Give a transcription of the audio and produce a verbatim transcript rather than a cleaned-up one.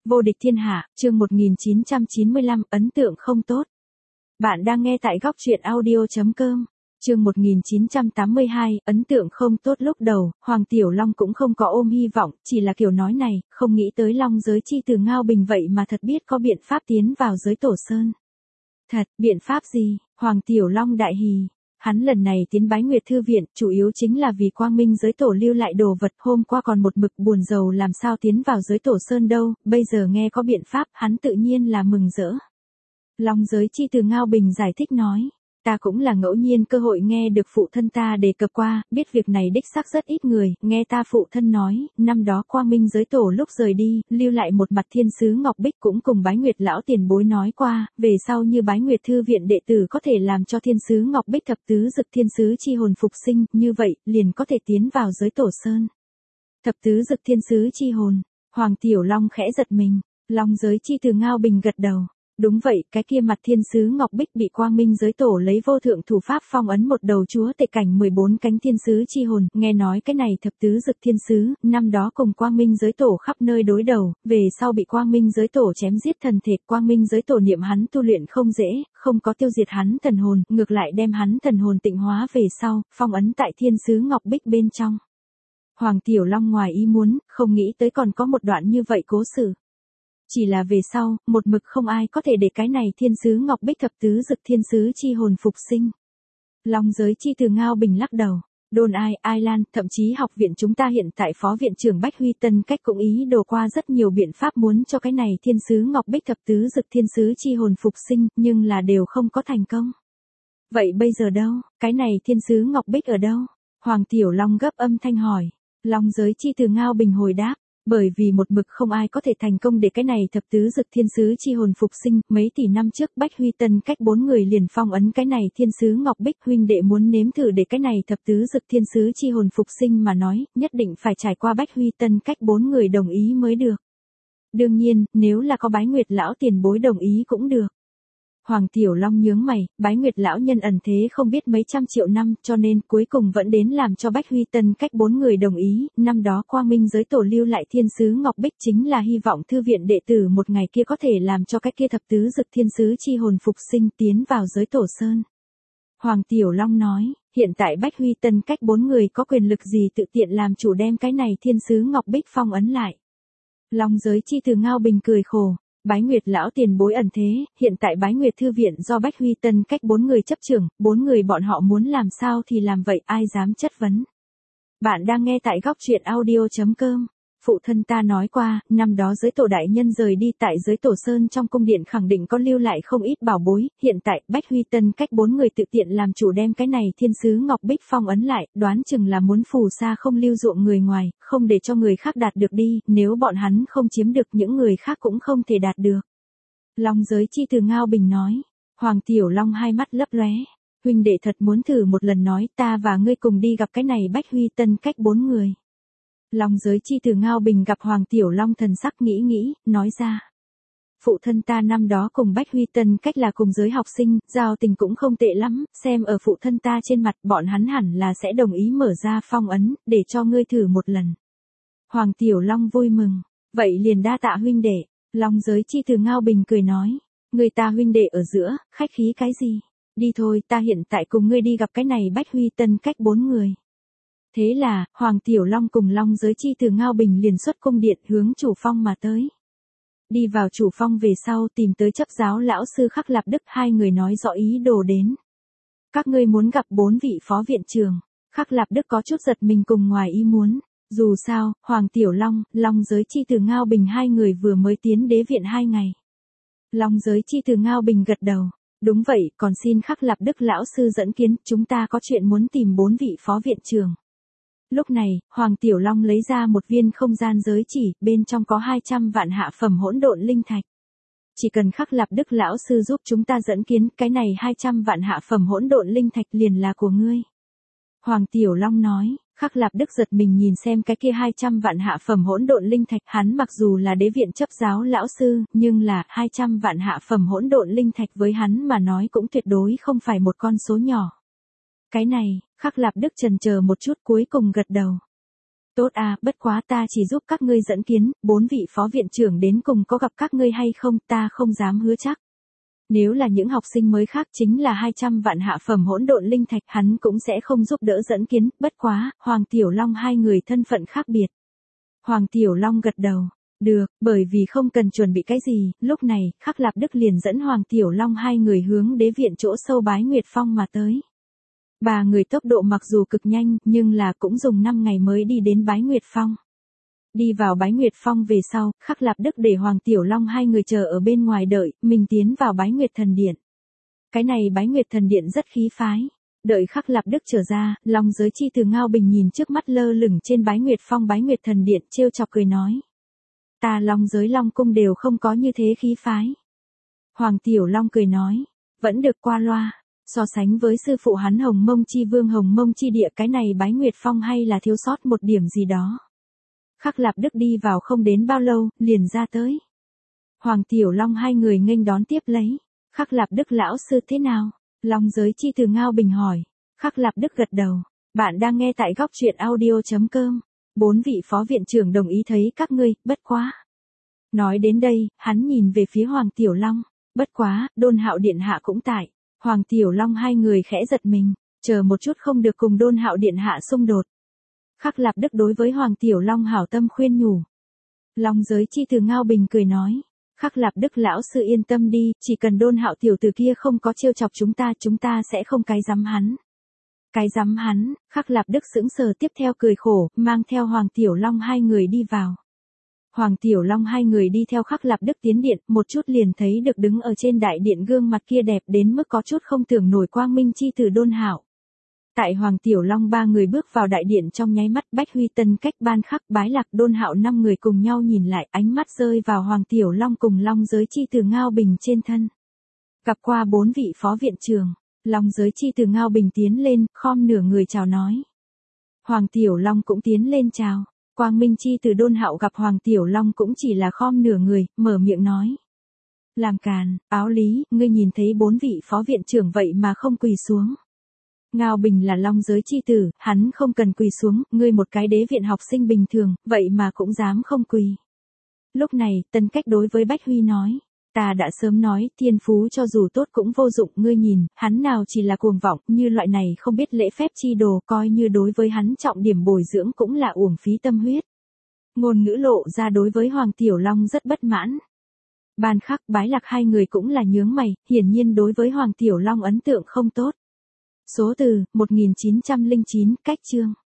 Vô địch thiên hạ, chương một nghìn chín trăm chín mươi lăm, ấn tượng không tốt. Bạn đang nghe tại góc truyện audio.com. Chương một nghìn chín trăm tám mươi hai, ấn tượng không tốt. Lúc đầu, Hoàng Tiểu Long cũng không có ôm hy vọng, chỉ là kiểu nói này, không nghĩ tới Long giới chi từ Ngao Bình vậy mà thật biết có biện pháp tiến vào giới Tổ Sơn. Thật, biện pháp gì? Hoàng Tiểu Long đại hỉ. Hắn lần này tiến Bái Nguyệt Thư Viện, chủ yếu chính là vì Quang Minh giới tổ lưu lại đồ vật, hôm qua còn một mực buồn rầu làm sao tiến vào giới Tổ Sơn đâu, bây giờ nghe có biện pháp, hắn tự nhiên là mừng rỡ. Long giới chi từ Ngao Bình giải thích nói, ta cũng là ngẫu nhiên cơ hội nghe được phụ thân ta đề cập qua, biết việc này đích xác rất ít người, nghe ta phụ thân nói, năm đó Quang Minh giới tổ lúc rời đi, lưu lại một mặt thiên sứ Ngọc Bích cũng cùng Bái Nguyệt lão tiền bối nói qua, về sau như Bái Nguyệt Thư Viện đệ tử có thể làm cho thiên sứ Ngọc Bích thập tứ dực thiên sứ chi hồn phục sinh, như vậy, liền có thể tiến vào giới Tổ Sơn. Thập tứ dực thiên sứ chi hồn, Hoàng Tiểu Long khẽ giật mình, Long giới chi từ Ngao Bình gật đầu. Đúng vậy, cái kia mặt thiên sứ Ngọc Bích bị Quang Minh giới tổ lấy vô thượng thủ pháp phong ấn một đầu chúa tể cảnh mười bốn cánh thiên sứ chi hồn, nghe nói cái này thập tứ dực thiên sứ, năm đó cùng Quang Minh giới tổ khắp nơi đối đầu, về sau bị Quang Minh giới tổ chém giết thần thể, Quang Minh giới tổ niệm hắn tu luyện không dễ, không có tiêu diệt hắn thần hồn, ngược lại đem hắn thần hồn tịnh hóa về sau, phong ấn tại thiên sứ Ngọc Bích bên trong. Hoàng Tiểu Long ngoài ý muốn, không nghĩ tới còn có một đoạn như vậy cố sự. Chỉ là về sau, một mực không ai có thể để cái này thiên sứ Ngọc Bích thập tứ dực thiên sứ chi hồn phục sinh. Long giới chi từ Ngao Bình lắc đầu, đồn ai, ai lan, thậm chí học viện chúng ta hiện tại phó viện trưởng Bách Huy Tân Cách cũng ý đồ qua rất nhiều biện pháp muốn cho cái này thiên sứ Ngọc Bích thập tứ dực thiên sứ chi hồn phục sinh, nhưng là đều không có thành công. Vậy bây giờ đâu, cái này thiên sứ Ngọc Bích ở đâu? Hoàng Tiểu Long gấp âm thanh hỏi. Long giới chi từ Ngao Bình hồi đáp. Bởi vì một mực không ai có thể thành công để cái này thập tứ dực thiên sứ chi hồn phục sinh, mấy tỷ năm trước Bách Huy Tân Cách bốn người liền phong ấn cái này thiên sứ Ngọc Bích, huynh đệ muốn nếm thử để cái này thập tứ dực thiên sứ chi hồn phục sinh mà nói, nhất định phải trải qua Bách Huy Tân Cách bốn người đồng ý mới được. Đương nhiên, nếu là có Bái Nguyệt lão tiền bối đồng ý cũng được. Hoàng Tiểu Long nhướng mày, Bái Nguyệt lão nhân ẩn thế không biết mấy trăm triệu năm, cho nên cuối cùng vẫn đến làm cho Bách Huy Tân Cách bốn người đồng ý, năm đó Quang Minh giới tổ lưu lại thiên sứ Ngọc Bích chính là hy vọng thư viện đệ tử một ngày kia có thể làm cho cái kia thập tứ dực thiên sứ chi hồn phục sinh tiến vào giới Tổ Sơn. Hoàng Tiểu Long nói, hiện tại Bách Huy Tân Cách bốn người có quyền lực gì tự tiện làm chủ đem cái này thiên sứ Ngọc Bích phong ấn lại. Long giới chi từ Ngao Bình cười khổ. Bái Nguyệt lão tiền bối ẩn thế, hiện tại Bái Nguyệt Thư Viện do Bách Huy Tân Cách bốn người chấp trưởng, bốn người bọn họ muốn làm sao thì làm vậy, ai dám chất vấn. Bạn đang nghe tại góc truyện audio.com. Phụ thân ta nói qua, năm đó giới tổ đại nhân rời đi tại giới Tổ Sơn trong cung điện khẳng định có lưu lại không ít bảo bối, hiện tại Bách Huy Tân Cách bốn người tự tiện làm chủ đem cái này thiên sứ Ngọc Bích phong ấn lại, đoán chừng là muốn phù sa không lưu ruộng người ngoài, không để cho người khác đạt được đi, nếu bọn hắn không chiếm được những người khác cũng không thể đạt được. Long giới chi từ Ngao Bình nói, Hoàng Tiểu Long hai mắt lấp lóe, huynh đệ thật muốn thử một lần nói ta và ngươi cùng đi gặp cái này Bách Huy Tân Cách bốn người. Long giới chi từ Ngao Bình gặp Hoàng Tiểu Long thần sắc nghĩ nghĩ, nói ra. Phụ thân ta năm đó cùng Bách Huy Tân Cách là cùng giới học sinh, giao tình cũng không tệ lắm, xem ở phụ thân ta trên mặt bọn hắn hẳn là sẽ đồng ý mở ra phong ấn, để cho ngươi thử một lần. Hoàng Tiểu Long vui mừng, vậy liền đa tạ huynh đệ. Long giới chi từ Ngao Bình cười nói, người ta huynh đệ ở giữa, khách khí cái gì, đi thôi ta hiện tại cùng ngươi đi gặp cái này Bách Huy Tân Cách bốn người. Thế là, Hoàng Tiểu Long cùng Long giới chi từ Ngao Bình liền xuất cung điện hướng chủ phong mà tới. Đi vào chủ phong về sau tìm tới chấp giáo lão sư Khắc Lạp Đức, hai người nói rõ ý đồ đến. Các ngươi muốn gặp bốn vị phó viện trưởng. Khắc Lạp Đức có chút giật mình cùng ngoài ý muốn. Dù sao, Hoàng Tiểu Long, Long giới chi từ Ngao Bình hai người vừa mới tiến đế viện hai ngày. Long giới chi từ Ngao Bình gật đầu. Đúng vậy, còn xin Khắc Lạp Đức lão sư dẫn kiến, chúng ta có chuyện muốn tìm bốn vị phó viện trưởng. Lúc này, Hoàng Tiểu Long lấy ra một viên không gian giới chỉ, bên trong có hai trăm vạn hạ phẩm hỗn độn linh thạch. Chỉ cần Khắc Lạp Đức lão sư giúp chúng ta dẫn kiến, cái này hai trăm vạn hạ phẩm hỗn độn linh thạch liền là của ngươi. Hoàng Tiểu Long nói, Khắc Lạp Đức giật mình nhìn xem cái kia hai trăm vạn hạ phẩm hỗn độn linh thạch, hắn mặc dù là đế viện chấp giáo lão sư, nhưng là hai trăm vạn hạ phẩm hỗn độn linh thạch với hắn mà nói cũng tuyệt đối không phải một con số nhỏ. Cái này, Khắc Lạp Đức chần chờ một chút cuối cùng gật đầu. Tốt à, bất quá ta chỉ giúp các ngươi dẫn kiến, bốn vị phó viện trưởng đến cùng có gặp các ngươi hay không, ta không dám hứa chắc. Nếu là những học sinh mới khác chính là hai trăm vạn hạ phẩm hỗn độn linh thạch, hắn cũng sẽ không giúp đỡ dẫn kiến, bất quá, Hoàng Tiểu Long hai người thân phận khác biệt. Hoàng Tiểu Long gật đầu. Được, bởi vì không cần chuẩn bị cái gì, lúc này, Khắc Lạp Đức liền dẫn Hoàng Tiểu Long hai người hướng đế viện chỗ sâu Bái Nguyệt Phong mà tới. Ba người tốc độ mặc dù cực nhanh, nhưng là cũng dùng năm ngày mới đi đến Bái Nguyệt Phong. Đi vào Bái Nguyệt Phong về sau, Khắc Lạp Đức để Hoàng Tiểu Long hai người chờ ở bên ngoài đợi, mình tiến vào Bái Nguyệt Thần Điện. Cái này Bái Nguyệt Thần Điện rất khí phái. Đợi Khắc Lạp Đức trở ra, Long Giới Chi từ Ngao Bình nhìn trước mắt lơ lửng trên Bái Nguyệt Phong Bái Nguyệt Thần Điện, trêu chọc cười nói. Ta Long Giới Long Cung đều không có như thế khí phái. Hoàng Tiểu Long cười nói, vẫn được qua loa, so sánh với sư phụ hắn Hồng Mông Chi Vương Hồng Mông Chi Địa, cái này Bái Nguyệt Phong hay là thiếu sót một điểm gì đó. Khắc Lạp Đức đi vào không đến bao lâu, liền ra tới. Hoàng Tiểu Long hai người nghênh đón tiếp lấy. Khắc Lạp Đức lão sư thế nào? Long Giới Chi từ Ngao Bình hỏi. Khắc Lạp Đức gật đầu. Bạn đang nghe tại góc truyện audio chấm com. Bốn vị phó viện trưởng đồng ý thấy các ngươi, bất quá. Nói đến đây, hắn nhìn về phía Hoàng Tiểu Long. Bất quá, Đôn Hạo Điện Hạ cũng tại. Hoàng Tiểu Long hai người khẽ giật mình. Chờ một chút không được cùng Đôn Hạo Điện Hạ xung đột. Khắc Lạp Đức đối với Hoàng Tiểu Long hảo tâm khuyên nhủ. Long Giới Chi từ Ngao Bình cười nói. Khắc Lạp Đức lão sư yên tâm đi, chỉ cần Đôn Hạo tiểu tử kia không có trêu chọc chúng ta, chúng ta sẽ không cái dám hắn. Cái dám hắn, Khắc Lạp Đức sững sờ tiếp theo cười khổ, mang theo Hoàng Tiểu Long hai người đi vào. Hoàng Tiểu Long hai người đi theo Khắc Lạp Đức tiến điện, một chút liền thấy được đứng ở trên đại điện gương mặt kia đẹp đến mức có chút không tưởng nổi quang minh chi từ Đôn Hạo. Tại Hoàng Tiểu Long ba người bước vào đại điện trong nháy mắt, Bách Huy Tân Cách Ban Khắc Bái Lạc Đôn Hạo năm người cùng nhau nhìn lại, ánh mắt rơi vào Hoàng Tiểu Long cùng Long Giới Chi từ Ngao Bình trên thân. Gặp qua bốn vị phó viện trưởng, Long Giới Chi từ Ngao Bình tiến lên, khom nửa người chào nói. Hoàng Tiểu Long cũng tiến lên chào. Quang Minh Chi từ Đôn Hạo gặp Hoàng Tiểu Long cũng chỉ là khom nửa người, mở miệng nói. Làm càn, áo lý, ngươi nhìn thấy bốn vị phó viện trưởng vậy mà không quỳ xuống. Ngao Bình là Long Giới Chi tử, hắn không cần quỳ xuống, ngươi một cái đế viện học sinh bình thường, vậy mà cũng dám không quỳ. Lúc này, Tân Cách đối với Bách Huy nói, ta đã sớm nói, thiên phú cho dù tốt cũng vô dụng, ngươi nhìn, hắn nào chỉ là cuồng vọng, như loại này không biết lễ phép chi đồ, coi như đối với hắn trọng điểm bồi dưỡng cũng là uổng phí tâm huyết. Ngôn ngữ lộ ra đối với Hoàng Tiểu Long rất bất mãn. Ban Khắc Bái Lạc hai người cũng là nhướng mày, hiển nhiên đối với Hoàng Tiểu Long ấn tượng không tốt. Số từ, một nghìn chín trăm lẻ chín, cách chương.